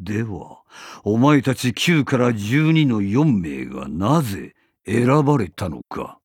では、お前たち9から12の4名がなぜ選ばれたのか。